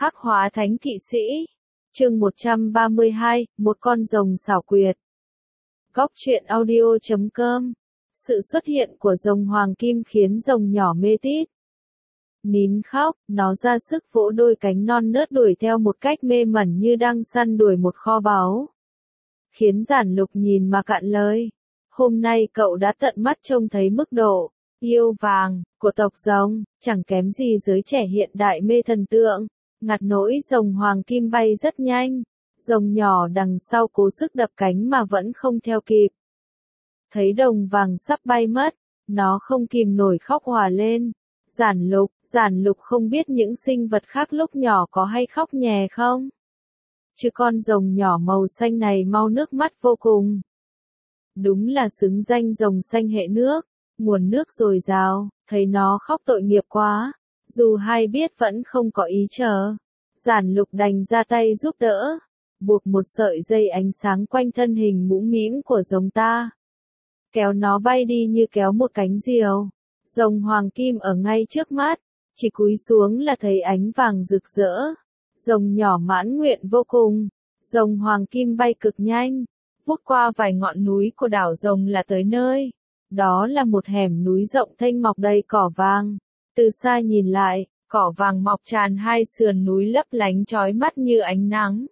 Hắc hóa thánh kỵ sĩ. Chương 132, một con rồng xảo quyệt. Góc truyện audio.com. Sự xuất hiện của rồng hoàng kim khiến rồng nhỏ mê tít. Nín khóc, nó ra sức vỗ đôi cánh non nớt đuổi theo một cách mê mẩn như đang săn đuổi một kho báu. Khiến Giản Lục nhìn mà cạn lời. Hôm nay cậu đã tận mắt trông thấy mức độ yêu vàng của tộc rồng, chẳng kém gì giới trẻ hiện đại mê thần tượng. Ngặt nỗi rồng hoàng kim bay rất nhanh, rồng nhỏ đằng sau cố sức đập cánh mà vẫn không theo kịp. Thấy đồng vàng sắp bay mất, nó không kìm nổi khóc òa lên. Giản Lục không biết những sinh vật khác lúc nhỏ có hay khóc nhè không? Chứ con rồng nhỏ màu xanh này mau nước mắt vô cùng. Đúng là xứng danh rồng xanh hệ nước, nguồn nước dồi dào, thấy nó khóc tội nghiệp quá. Dù hay biết vẫn không có ý chờ, Giản Lục đành ra tay giúp đỡ, buộc một sợi dây ánh sáng quanh thân hình mũm mĩm của rồng ta. Kéo nó bay đi như kéo một cánh diều. Rồng hoàng kim ở ngay trước mắt, chỉ cúi xuống là thấy ánh vàng rực rỡ. Rồng nhỏ mãn nguyện vô cùng, rồng hoàng kim bay cực nhanh, vút qua vài ngọn núi của đảo rồng là tới nơi. Đó là một hẻm núi rộng thênh mọc đầy cỏ vàng. Từ xa nhìn lại, cỏ vàng mọc tràn hai sườn núi lấp lánh chói mắt như ánh nắng.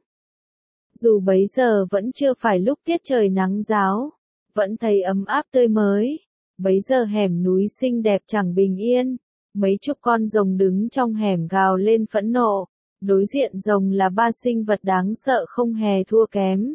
Dù bấy giờ vẫn chưa phải lúc tiết trời nắng ráo, vẫn thấy ấm áp tươi mới. Bấy giờ hẻm núi xinh đẹp chẳng bình yên, mấy chục con rồng đứng trong hẻm gào lên phẫn nộ. Đối diện rồng là ba sinh vật đáng sợ không hề thua kém.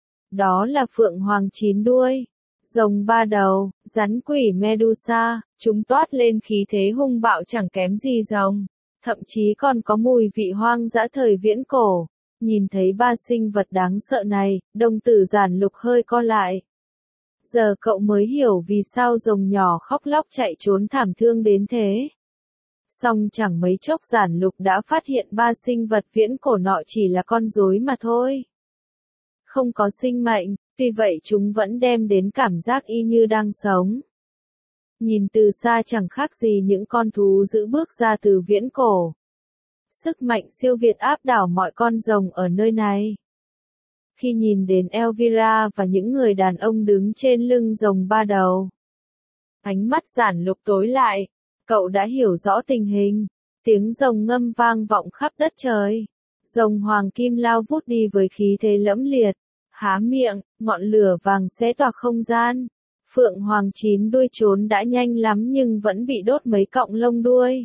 Đó là phượng hoàng 9 đuôi, rồng 3 đầu, rắn quỷ Medusa, chúng toát lên khí thế hung bạo chẳng kém gì rồng, thậm chí còn có mùi vị hoang dã thời viễn cổ. Nhìn thấy ba sinh vật đáng sợ này, đồng tử Giản Lục hơi co lại. Giờ cậu mới hiểu vì sao rồng nhỏ khóc lóc chạy trốn thảm thương đến thế. Song chẳng mấy chốc Giản Lục đã phát hiện ba sinh vật viễn cổ nọ chỉ là con rối mà thôi. Không có sinh mệnh, tuy vậy chúng vẫn đem đến cảm giác y như đang sống. Nhìn từ xa chẳng khác gì những con thú dữ bước ra từ viễn cổ. Sức mạnh siêu việt áp đảo mọi con rồng ở nơi này. Khi nhìn đến Elvira và những người đàn ông đứng trên lưng rồng 3 đầu, ánh mắt Giản Lục tối lại, cậu đã hiểu rõ tình hình. Tiếng rồng ngâm vang vọng khắp đất trời. Rồng hoàng kim lao vút đi với khí thế lẫm liệt, há miệng, ngọn lửa vàng xé toạc không gian. Phượng hoàng 9 đuôi trốn đã nhanh lắm nhưng vẫn bị đốt mấy cọng lông đuôi.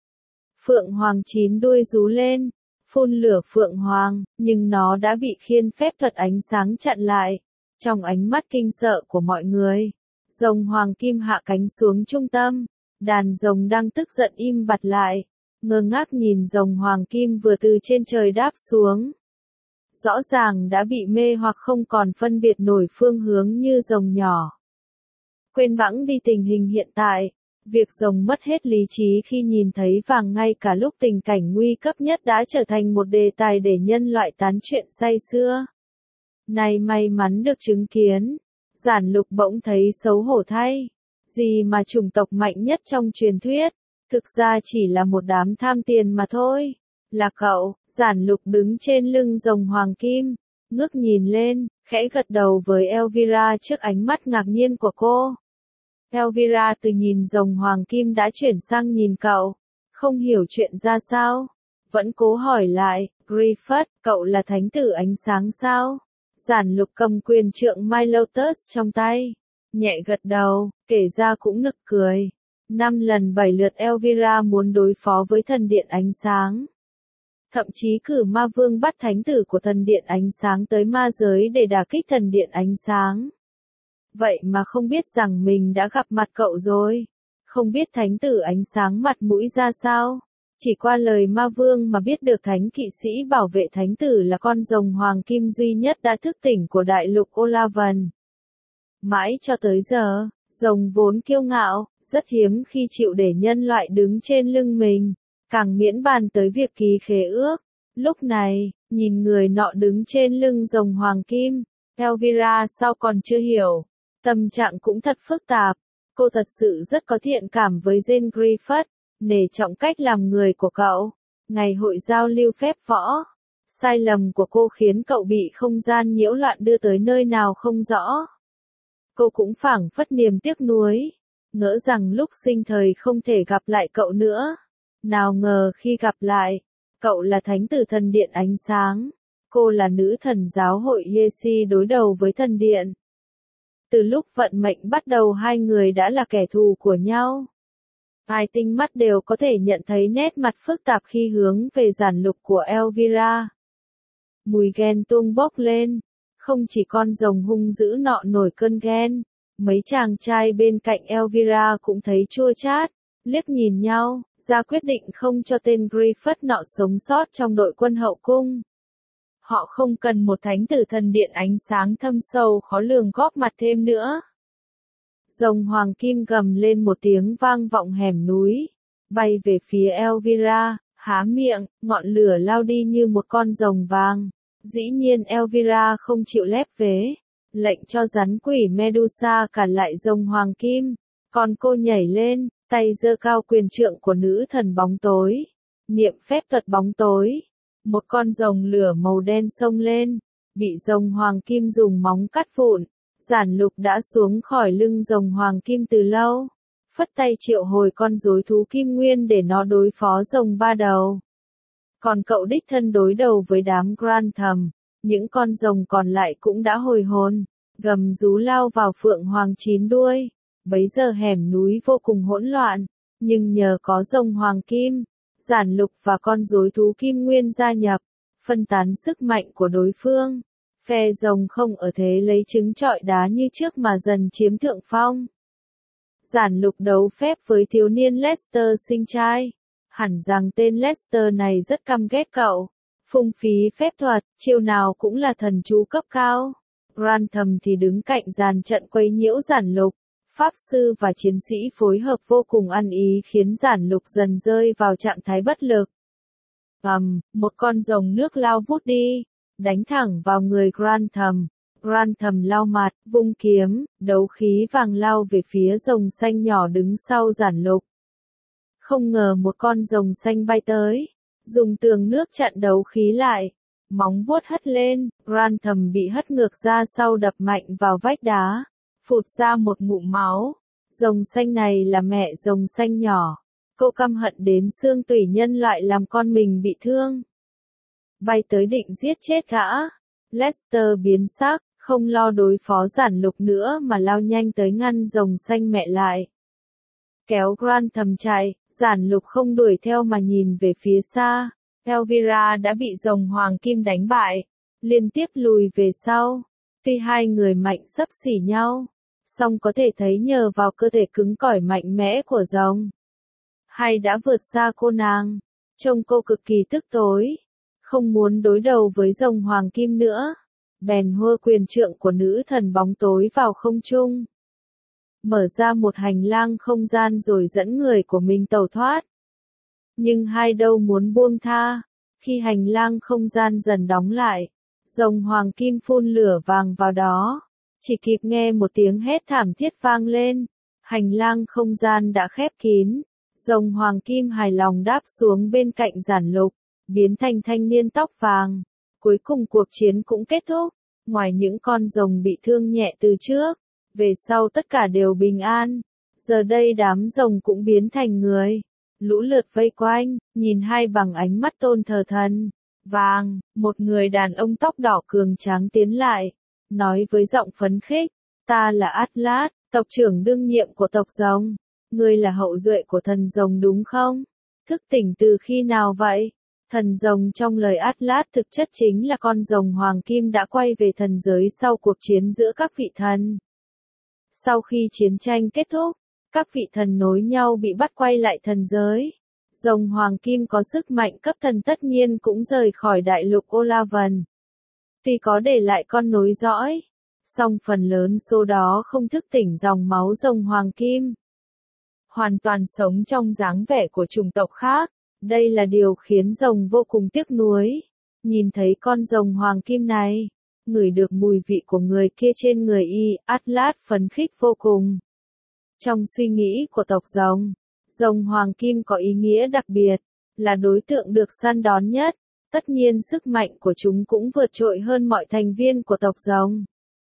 Phượng hoàng 9 đuôi rú lên, phun lửa phượng hoàng, nhưng nó đã bị khiên phép thuật ánh sáng chặn lại. Trong ánh mắt kinh sợ của mọi người, rồng hoàng kim hạ cánh xuống trung tâm, đàn rồng đang tức giận im bặt lại, ngơ ngác nhìn rồng hoàng kim vừa từ trên trời đáp xuống. Rõ ràng đã bị mê hoặc không còn phân biệt nổi phương hướng như rồng nhỏ. Quên bẵng đi tình hình hiện tại, việc rồng mất hết lý trí khi nhìn thấy vàng ngay cả lúc tình cảnh nguy cấp nhất đã trở thành một đề tài để nhân loại tán chuyện say sưa. Này may mắn được chứng kiến, Giản Lục bỗng thấy xấu hổ thay. Gì mà chủng tộc mạnh nhất trong truyền thuyết, thực ra chỉ là một đám tham tiền mà thôi. Là cậu. Giản Lục đứng trên lưng rồng hoàng kim, ngước nhìn lên, khẽ gật đầu với Elvira trước ánh mắt ngạc nhiên của cô. Elvira từ nhìn rồng hoàng kim đã chuyển sang nhìn cậu, không hiểu chuyện ra sao, vẫn cố hỏi lại, Griffith, cậu là thánh tử ánh sáng sao? Giản Lục cầm quyền trượng Milotus trong tay, nhẹ gật đầu, kể ra cũng nực cười. 5 lần 7 lượt Elvira muốn đối phó với thần điện ánh sáng. Thậm chí cử ma vương bắt thánh tử của thần điện ánh sáng tới ma giới để đả kích thần điện ánh sáng. Vậy mà không biết rằng mình đã gặp mặt cậu rồi. Không biết thánh tử ánh sáng mặt mũi ra sao. Chỉ qua lời ma vương mà biết được thánh kỵ sĩ bảo vệ thánh tử là con rồng hoàng kim duy nhất đã thức tỉnh của đại lục Olavan. Mãi cho tới giờ, rồng vốn kiêu ngạo, rất hiếm khi chịu để nhân loại đứng trên lưng mình, càng miễn bàn tới việc ký khế ước. Lúc này, nhìn người nọ đứng trên lưng rồng hoàng kim, Elvira sao còn chưa hiểu. Tâm trạng cũng thật phức tạp. Cô thật sự rất có thiện cảm với Jane Griffith, nể trọng cách làm người của cậu. Ngày hội giao lưu phép võ. Sai lầm của cô khiến cậu bị không gian nhiễu loạn đưa tới nơi nào không rõ. Cô cũng phảng phất niềm tiếc nuối, ngỡ rằng lúc sinh thời không thể gặp lại cậu nữa. Nào ngờ khi gặp lại, cậu là thánh tử thần điện ánh sáng, cô là nữ thần giáo hội Yesi đối đầu với thần điện. Từ lúc vận mệnh bắt đầu hai người đã là kẻ thù của nhau. Ai tinh mắt đều có thể nhận thấy nét mặt phức tạp khi hướng về giản lục của Elvira. Mùi ghen tuông bốc lên, không chỉ con rồng hung dữ nọ nổi cơn ghen, mấy chàng trai bên cạnh Elvira cũng thấy chua chát, liếc nhìn nhau, ra quyết định không cho tên Griffith nọ sống sót trong đội quân hậu cung. Họ không cần một thánh tử thần điện ánh sáng thâm sâu khó lường góp mặt thêm nữa. Rồng hoàng kim gầm lên một tiếng vang vọng hẻm núi, bay về phía Elvira, há miệng, ngọn lửa lao đi như một con rồng vàng. Dĩ nhiên Elvira không chịu lép vế, lệnh cho rắn quỷ Medusa cản lại rồng hoàng kim, còn cô nhảy lên, tay giơ cao quyền trượng của nữ thần bóng tối, niệm phép thuật bóng tối. Một con rồng lửa màu đen xông lên, bị rồng hoàng kim dùng móng cắt vụn. Giản lục đã xuống khỏi lưng rồng hoàng kim từ lâu, phất tay triệu hồi con rối thú kim nguyên để nó đối phó rồng ba đầu. Còn cậu đích thân đối đầu với đám Grantham, những con rồng còn lại cũng đã hồi hồn, gầm rú lao vào phượng hoàng chín đuôi. Bấy giờ hẻm núi vô cùng hỗn loạn, nhưng nhờ có rồng hoàng kim, giản lục và con rối thú kim nguyên gia nhập, phân tán sức mạnh của đối phương. Phe rồng không ở thế lấy trứng trọi đá như trước mà dần chiếm thượng phong. Giản lục đấu phép với thiếu niên Lester sinh trai. Hẳn rằng tên Lester này rất căm ghét cậu. Phung phí phép thuật, chiêu nào cũng là thần chú cấp cao. Grantham thì đứng cạnh dàn trận quấy nhiễu giản lục. Pháp sư và chiến sĩ phối hợp vô cùng ăn ý khiến giản lục dần rơi vào trạng thái bất lực. Một con rồng nước lao vút đi, đánh thẳng vào người Grantham. Grantham lau mặt, vung kiếm, đấu khí vàng lao về phía rồng xanh nhỏ đứng sau giản lục. Không ngờ một con rồng xanh bay tới, dùng tường nước chặn đấu khí lại. Móng vuốt hất lên, Grantham bị hất ngược ra sau đập mạnh vào vách đá, phụt ra một ngụm máu. Rồng xanh này là mẹ rồng xanh nhỏ. Cô căm hận đến xương tủy nhân loại làm con mình bị thương. Bay tới định giết chết gã. Lester biến sắc, không lo đối phó giản lục nữa mà lao nhanh tới ngăn rồng xanh mẹ lại. Kéo Grantham chạy, giản lục không đuổi theo mà nhìn về phía xa. Elvira đã bị rồng hoàng kim đánh bại, liên tiếp lùi về sau. Tuy hai người mạnh xấp xỉ nhau, song có thể thấy nhờ vào cơ thể cứng cỏi mạnh mẽ của rồng, hay đã vượt xa cô nàng. Trông cô cực kỳ tức tối, không muốn đối đầu với rồng hoàng kim nữa. Bèn hô quyền trượng của nữ thần bóng tối vào không trung, mở ra một hành lang không gian rồi dẫn người của mình tẩu thoát. Nhưng hai đâu muốn buông tha. Khi hành lang không gian dần đóng lại, rồng hoàng kim phun lửa vàng vào đó. Chỉ kịp nghe một tiếng hét thảm thiết vang lên, hành lang không gian đã khép kín. Rồng hoàng kim hài lòng đáp xuống bên cạnh giản lục, biến thành thanh niên tóc vàng. Cuối cùng cuộc chiến cũng kết thúc. Ngoài những con rồng bị thương nhẹ từ trước, về sau tất cả đều bình an. Giờ đây đám rồng cũng biến thành người. Lũ lượt vây quanh, nhìn hai bằng ánh mắt tôn thờ thần. Vàng, một người đàn ông tóc đỏ cường tráng tiến lại, nói với giọng phấn khích, ta là Atlas, tộc trưởng đương nhiệm của tộc rồng. Ngươi là hậu duệ của thần rồng đúng không? Thức tỉnh từ khi nào vậy? Thần rồng trong lời Atlas thực chất chính là con rồng hoàng kim đã quay về thần giới sau cuộc chiến giữa các vị thần. Sau khi chiến tranh kết thúc, các vị thần nối nhau bị bắt quay lại thần giới. Rồng hoàng kim có sức mạnh cấp thần tất nhiên cũng rời khỏi đại lục Olavan. Tuy có để lại con nối dõi, song phần lớn số đó không thức tỉnh dòng máu rồng hoàng kim. Hoàn toàn sống trong dáng vẻ của chủng tộc khác. Đây là điều khiến rồng vô cùng tiếc nuối. Nhìn thấy con rồng hoàng kim này, ngửi được mùi vị của người kia trên người y, Atlas phấn khích vô cùng. Trong suy nghĩ của tộc rồng, rồng hoàng kim có ý nghĩa đặc biệt, là đối tượng được săn đón nhất. Tất nhiên sức mạnh của chúng cũng vượt trội hơn mọi thành viên của tộc rồng.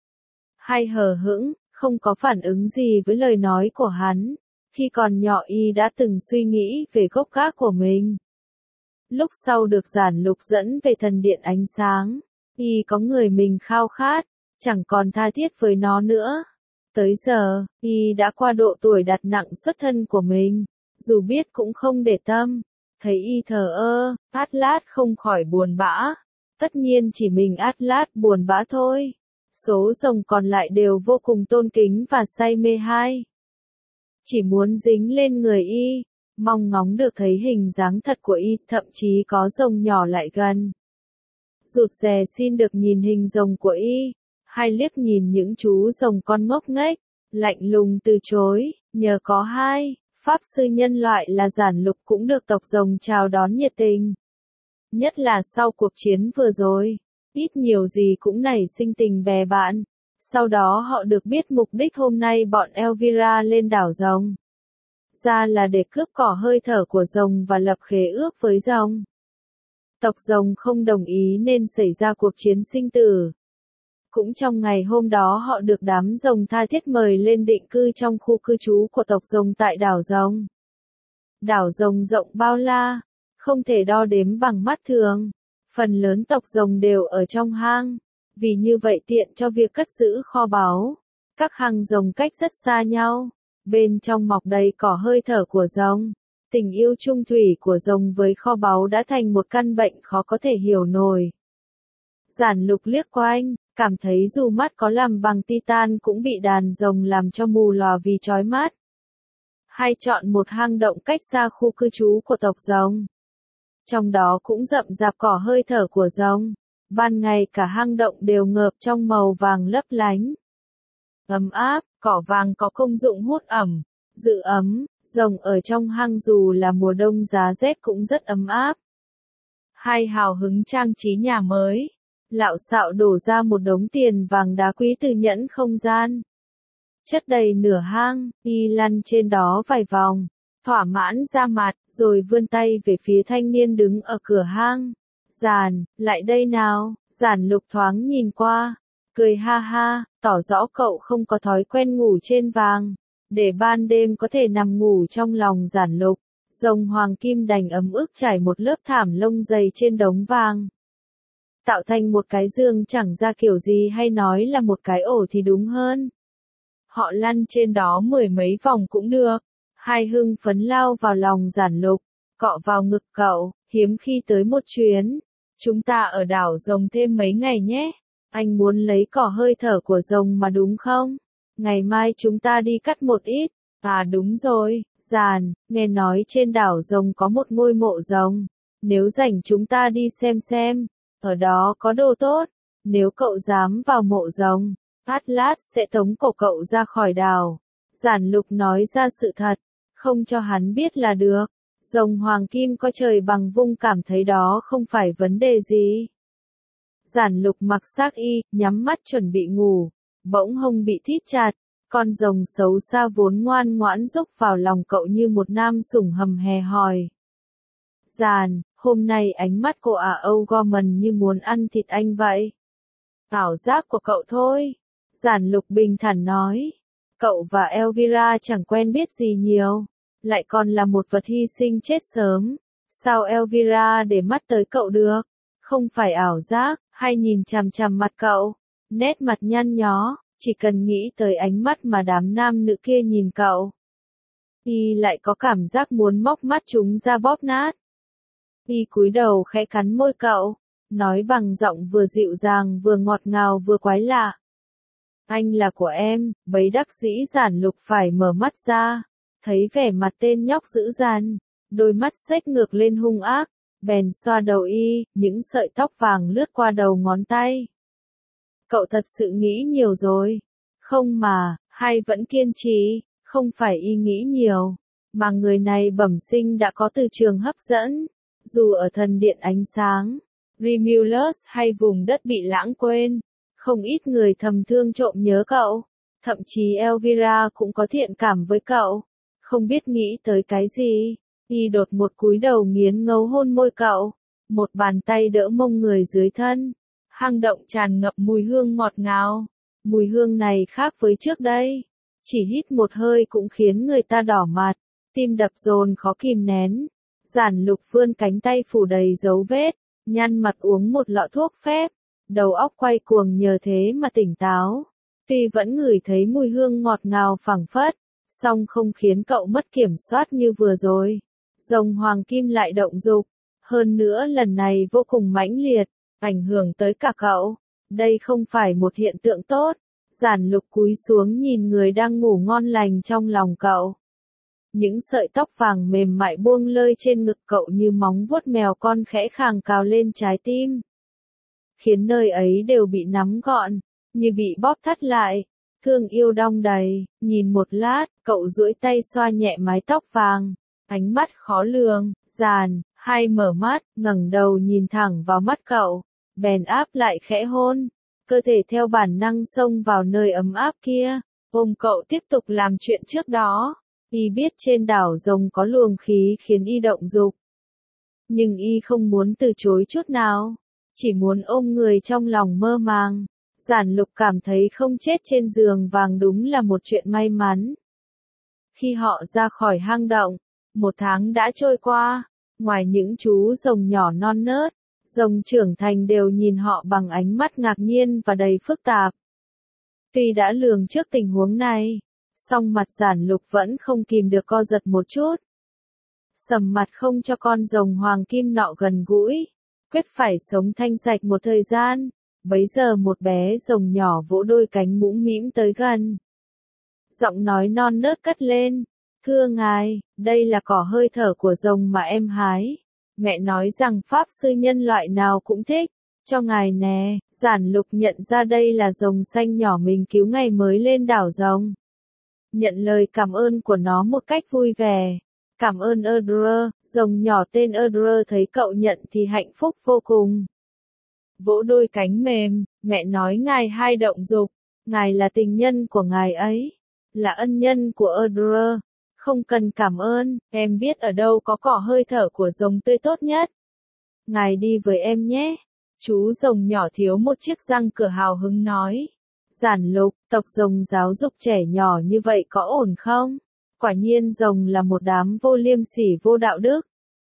Hay hờ hững, không có phản ứng gì với lời nói của hắn. Khi còn nhỏ y đã từng suy nghĩ về gốc gác của mình. Lúc sau được Giản Lục dẫn về thần điện ánh sáng, y có người mình khao khát, chẳng còn tha thiết với nó nữa. Tới giờ, y đã qua độ tuổi đặt nặng xuất thân của mình, dù biết cũng không để tâm. Thấy y thờ ơ, Atlas không khỏi buồn bã. Tất nhiên chỉ mình Atlas buồn bã thôi. Số rồng còn lại đều vô cùng tôn kính và say mê hai. Chỉ muốn dính lên người y, mong ngóng được thấy hình dáng thật của y, thậm chí có rồng nhỏ lại gần. Rụt rè xin được nhìn hình rồng của y, hay liếc nhìn những chú rồng con ngốc nghếch, lạnh lùng từ chối, nhờ có hai. Pháp sư nhân loại là Giản Lục cũng được tộc rồng chào đón nhiệt tình. Nhất là sau cuộc chiến vừa rồi, ít nhiều gì cũng nảy sinh tình bè bạn. Sau đó họ được biết mục đích hôm nay bọn Elvira lên đảo rồng. Ra là để cướp cỏ hơi thở của rồng và lập khế ước với rồng. Tộc rồng không đồng ý nên xảy ra cuộc chiến sinh tử. Cũng trong ngày hôm đó họ được đám rồng tha thiết mời lên định cư trong khu cư trú của tộc rồng tại đảo rồng. Đảo rồng rộng bao la, không thể đo đếm bằng mắt thường. Phần lớn tộc rồng đều ở trong hang, vì như vậy tiện cho việc cất giữ kho báu. Các hang rồng cách rất xa nhau, bên trong mọc đầy cỏ hơi thở của rồng. Tình yêu chung thủy của rồng với kho báu đã thành một căn bệnh khó có thể hiểu nổi. Giản Lục liếc quanh, cảm thấy dù mắt có làm bằng titan cũng bị đàn rồng làm cho mù lòa vì chói mắt. Hay chọn một hang động cách xa khu cư trú của tộc rồng. Trong đó cũng rậm rạp cỏ hơi thở của rồng. Ban ngày cả hang động đều ngợp trong màu vàng lấp lánh. Ấm áp, cỏ vàng có công dụng hút ẩm, giữ ấm, rồng ở trong hang dù là mùa đông giá rét cũng rất ấm áp. Hay hào hứng trang trí nhà mới. Lạo xạo đổ ra một đống tiền vàng đá quý từ nhẫn không gian. Chất đầy nửa hang, y lăn trên đó vài vòng, thỏa mãn ra mặt, rồi vươn tay về phía thanh niên đứng ở cửa hang. Giản, lại đây nào. Giản Lục thoáng nhìn qua, cười ha ha, tỏ rõ cậu không có thói quen ngủ trên vàng, để ban đêm có thể nằm ngủ trong lòng Giản Lục. Rồng hoàng kim đành ấm ức trải một lớp thảm lông dày trên đống vàng. Tạo thành một cái giường chẳng ra kiểu gì, hay nói là một cái ổ thì đúng hơn. Họ lăn trên đó mười mấy vòng cũng được. Hai hưng phấn lao vào lòng Giản Lục, cọ vào ngực cậu, hiếm khi tới một chuyến. Chúng ta ở đảo rồng thêm mấy ngày nhé. Anh muốn lấy cỏ hơi thở của rồng mà đúng không? Ngày mai chúng ta đi cắt một ít. À đúng rồi, Giản, nghe nói trên đảo rồng có một ngôi mộ rồng. Nếu rảnh chúng ta đi xem. Ở đó có đồ tốt. Nếu cậu dám vào mộ rồng, Atlas sẽ tống cổ cậu ra khỏi đảo. Giản Lục nói ra sự thật, không cho hắn biết là được. Rồng hoàng kim coi trời bằng vung cảm thấy đó không phải vấn đề gì. Giản Lục mặc xiêm y, nhắm mắt chuẩn bị ngủ, bỗng hông bị thít chặt. Con rồng xấu xa vốn ngoan ngoãn rúc vào lòng cậu như một nam sủng hầm hè hỏi. Giản, hôm nay ánh mắt cô O'Gorman như muốn ăn thịt anh vậy. Ảo giác của cậu thôi. Giản Lục bình thản nói. Cậu và Elvira chẳng quen biết gì nhiều, lại còn là một vật hy sinh chết sớm. Sao Elvira để mắt tới cậu được? Không phải ảo giác, hay nhìn chằm chằm mặt cậu. Nét mặt nhăn nhó, chỉ cần nghĩ tới ánh mắt mà đám nam nữ kia nhìn cậu. Y lại có cảm giác muốn móc mắt chúng ra bóp nát. Y cúi đầu khẽ cắn môi cậu, nói bằng giọng vừa dịu dàng vừa ngọt ngào vừa quái lạ. Anh là của em. Bấy đắc dĩ Giản Lục phải mở mắt ra, thấy vẻ mặt tên nhóc dữ dằn, đôi mắt xếch ngược lên hung ác, bèn xoa đầu y, những sợi tóc vàng lướt qua đầu ngón tay. Cậu thật sự nghĩ nhiều rồi. Không mà, hay vẫn kiên trì, không phải y nghĩ nhiều, mà người này bẩm sinh đã có từ trường hấp dẫn. Dù ở thần điện ánh sáng, Remulus hay vùng đất bị lãng quên, không ít người thầm thương trộm nhớ cậu. Thậm chí Elvira cũng có thiện cảm với cậu. Không biết nghĩ tới cái gì, Y đột một cúi đầu nghiến ngấu hôn môi cậu, một bàn tay đỡ mông người dưới thân. Hang động tràn ngập mùi hương ngọt ngào. Mùi hương này khác với trước đây. Chỉ hít một hơi cũng khiến người ta đỏ mặt, tim đập dồn khó kìm nén. Giản Lục vươn cánh tay phủ đầy dấu vết, nhăn mặt uống một lọ thuốc phép. Đầu óc quay cuồng nhờ thế mà tỉnh táo. Tuy vẫn ngửi thấy mùi hương ngọt ngào phảng phất, song không khiến cậu mất kiểm soát như vừa rồi. Rồng hoàng kim lại động dục, hơn nữa lần này vô cùng mãnh liệt, ảnh hưởng tới cả cậu. Đây không phải một hiện tượng tốt. Giản Lục cúi xuống nhìn người đang ngủ ngon lành trong lòng cậu. Những sợi tóc vàng mềm mại buông lơi trên ngực cậu như móng vuốt mèo con khẽ khàng cào lên trái tim. Khiến nơi ấy đều bị nắm gọn, như bị bóp thắt lại. Thương yêu đong đầy, nhìn một lát, cậu duỗi tay xoa nhẹ mái tóc vàng. Ánh mắt khó lường, hay mở mắt, ngẩng đầu nhìn thẳng vào mắt cậu, bèn áp lại khẽ hôn. Cơ thể theo bản năng xông vào nơi ấm áp kia, ôm cậu tiếp tục làm chuyện trước đó. Y biết trên đảo rồng có luồng khí khiến y động dục. Nhưng y không muốn từ chối chút nào, chỉ muốn ôm người trong lòng mơ màng. Giản Lục cảm thấy không chết trên giường vàng đúng là một chuyện may mắn. Khi họ ra khỏi hang động, 1 tháng đã trôi qua, ngoài những chú rồng nhỏ non nớt, rồng trưởng thành đều nhìn họ bằng ánh mắt ngạc nhiên và đầy phức tạp. Tuy đã lường trước tình huống này, song mặt Giản Lục vẫn không kìm được co giật một chút. Sầm mặt không cho con rồng hoàng kim nọ gần gũi, quyết phải sống thanh sạch một thời gian. Bấy giờ một bé rồng nhỏ vỗ đôi cánh mũm mĩm tới gần. Giọng nói non nớt cất lên, thưa ngài, đây là cỏ hơi thở của rồng mà em hái. Mẹ nói rằng pháp sư nhân loại nào cũng thích, cho ngài nè. Giản Lục nhận ra đây là rồng xanh nhỏ mình cứu ngày mới lên đảo rồng. Nhận lời cảm ơn của nó một cách vui vẻ. Cảm ơn Erdre. Rồng nhỏ tên Erdre thấy cậu nhận thì hạnh phúc vô cùng. Vỗ đôi cánh mềm, mẹ nói ngài hay động dục, ngài là tình nhân của ngài ấy, là ân nhân của Erdre. Không cần cảm ơn, em biết ở đâu có cỏ hơi thở của rồng tươi tốt nhất. Ngài đi với em nhé. Chú rồng nhỏ thiếu một chiếc răng cửa hào hứng nói. Giản Lục, tộc rồng giáo dục trẻ nhỏ như vậy có ổn không? Quả nhiên rồng là một đám vô liêm sỉ vô đạo đức.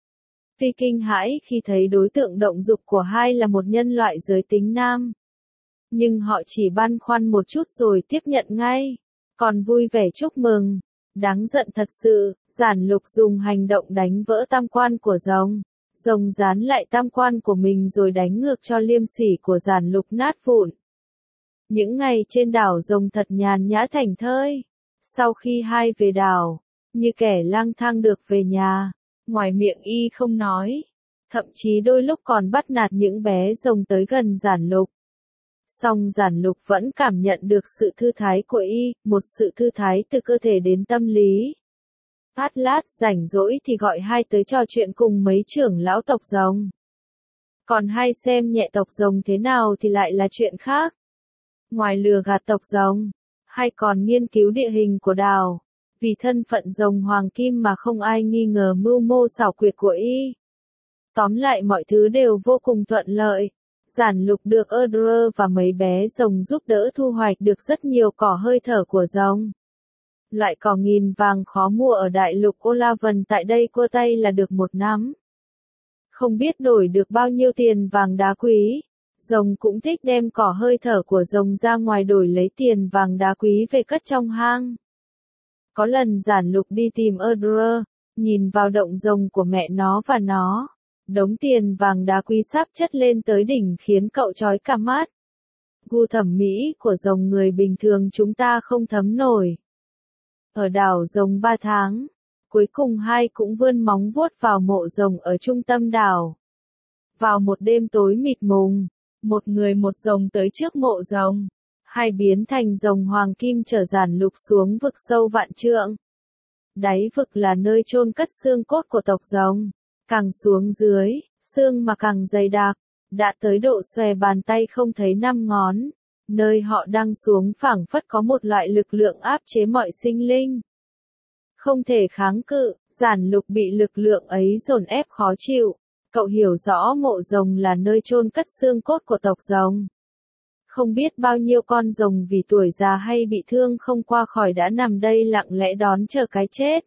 Tuy kinh hãi khi thấy đối tượng động dục của hai là một nhân loại giới tính nam. Nhưng họ chỉ băn khoăn một chút rồi tiếp nhận ngay. Còn vui vẻ chúc mừng. Đáng giận thật sự, Giản Lục dùng hành động đánh vỡ tam quan của rồng. Rồng dán lại tam quan của mình rồi đánh ngược cho liêm sỉ của Giản Lục nát vụn. Những ngày trên đảo rồng thật nhàn nhã thảnh thơi. Sau khi hai về đảo, như kẻ lang thang được về nhà, ngoài miệng y không nói. Thậm chí đôi lúc còn bắt nạt những bé rồng tới gần Giản Lục. Song Giản Lục vẫn cảm nhận được sự thư thái của y, một sự thư thái từ cơ thể đến tâm lý. Lát rảnh rỗi thì gọi hai tới trò chuyện cùng mấy trưởng lão tộc rồng. Còn hai xem nhẹ tộc rồng thế nào thì lại là chuyện khác. Ngoài lừa gạt tộc rồng, hai còn nghiên cứu địa hình của đảo. Vì thân phận rồng hoàng kim mà không ai nghi ngờ mưu mô xảo quyệt của y. Tóm lại mọi thứ đều vô cùng thuận lợi. Giản Lục được Erdre và mấy bé rồng giúp đỡ thu hoạch được rất nhiều cỏ hơi thở của rồng. Loại cỏ nghìn vàng khó mua ở đại lục Olavan tại đây cua tay là được 1 năm. Không biết đổi được bao nhiêu tiền vàng đá quý. Rồng cũng thích đem cỏ hơi thở của rồng ra ngoài đổi lấy tiền vàng đá quý về cất trong hang. Có lần Giản Lục đi tìm Erdre, nhìn vào động rồng của mẹ nó và nó. Đống tiền vàng đá quý sắp chất lên tới đỉnh khiến cậu chói cả mắt. Gu thẩm mỹ của rồng người bình thường chúng ta không thấm nổi. Ở đảo rồng 3 tháng, cuối cùng hai cũng vươn móng vuốt vào mộ rồng ở trung tâm đảo. Vào một đêm tối mịt mùng, một người một rồng tới trước mộ rồng. Hai biến thành rồng hoàng kim chở Giản Lục xuống vực sâu vạn trượng. Đáy vực là nơi chôn cất xương cốt của tộc rồng. Càng xuống dưới, xương mà càng dày đặc, đã tới độ xòe bàn tay không thấy 5 ngón. Nơi họ đang xuống phảng phất có một loại lực lượng áp chế mọi sinh linh. Không thể kháng cự, Giản Lục bị lực lượng ấy dồn ép khó chịu. Cậu hiểu rõ mộ rồng là nơi chôn cất xương cốt của tộc rồng. Không biết bao nhiêu con rồng vì tuổi già hay bị thương không qua khỏi đã nằm đây lặng lẽ đón chờ cái chết.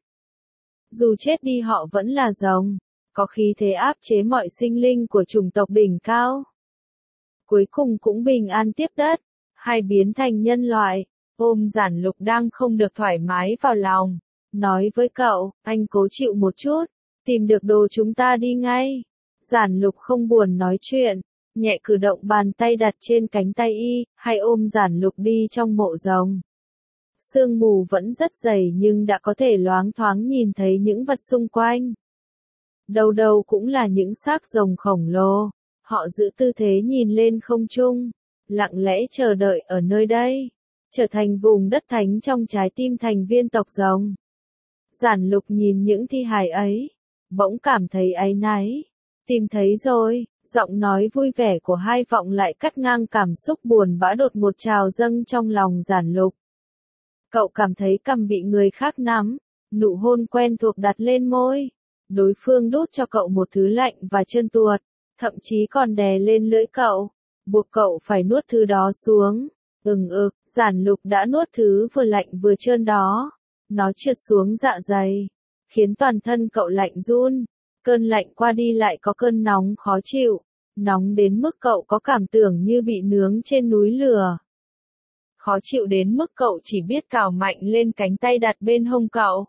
Dù chết đi họ vẫn là rồng, có khí thế áp chế mọi sinh linh của chủng tộc đỉnh cao. Cuối cùng cũng bình an tiếp đất, hay biến thành nhân loại. Ôm Giản Lục đang không được thoải mái vào lòng, nói với cậu, anh cố chịu một chút, tìm được đồ chúng ta đi ngay. Giản Lục không buồn nói chuyện, nhẹ cử động bàn tay đặt trên cánh tay y, hay ôm Giản Lục đi trong mộ rồng. Sương mù vẫn rất dày nhưng đã có thể loáng thoáng nhìn thấy những vật xung quanh. Đầu đầu cũng là những xác rồng khổng lồ, họ giữ tư thế nhìn lên không trung, lặng lẽ chờ đợi ở nơi đây, trở thành vùng đất thánh trong trái tim thành viên tộc rồng. Giản Lục nhìn những thi hài ấy, bỗng cảm thấy áy náy. Tìm thấy rồi, giọng nói vui vẻ của hai vọng lại cắt ngang cảm xúc buồn bã đột ngột trào dâng trong lòng Giản Lục. Cậu cảm thấy cằm bị người khác nắm, nụ hôn quen thuộc đặt lên môi. Đối phương đút cho cậu một thứ lạnh và trơn tuột, thậm chí còn đè lên lưỡi cậu, buộc cậu phải nuốt thứ đó xuống. Giản Lục đã nuốt thứ vừa lạnh vừa trơn đó. Nó trượt xuống dạ dày, khiến toàn thân cậu lạnh run. Cơn lạnh qua đi lại có cơn nóng khó chịu, nóng đến mức cậu có cảm tưởng như bị nướng trên núi lửa. Khó chịu đến mức cậu chỉ biết cào mạnh lên cánh tay đặt bên hông cậu.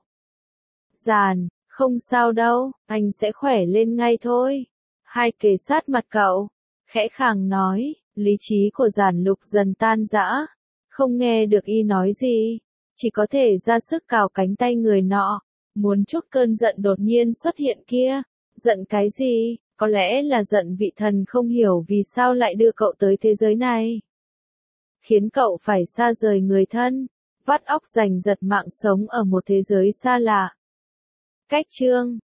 Giản, không sao đâu, anh sẽ khỏe lên ngay thôi. Hai kề sát mặt cậu, khẽ khàng nói, lý trí của Giản Lục dần tan rã, không nghe được y nói gì, chỉ có thể ra sức cào cánh tay người nọ, muốn trút cơn giận đột nhiên xuất hiện kia. Giận cái gì? Có lẽ là giận vị thần không hiểu vì sao lại đưa cậu tới thế giới này. Khiến cậu phải xa rời người thân, vắt óc giành giật mạng sống ở một thế giới xa lạ. Cách chương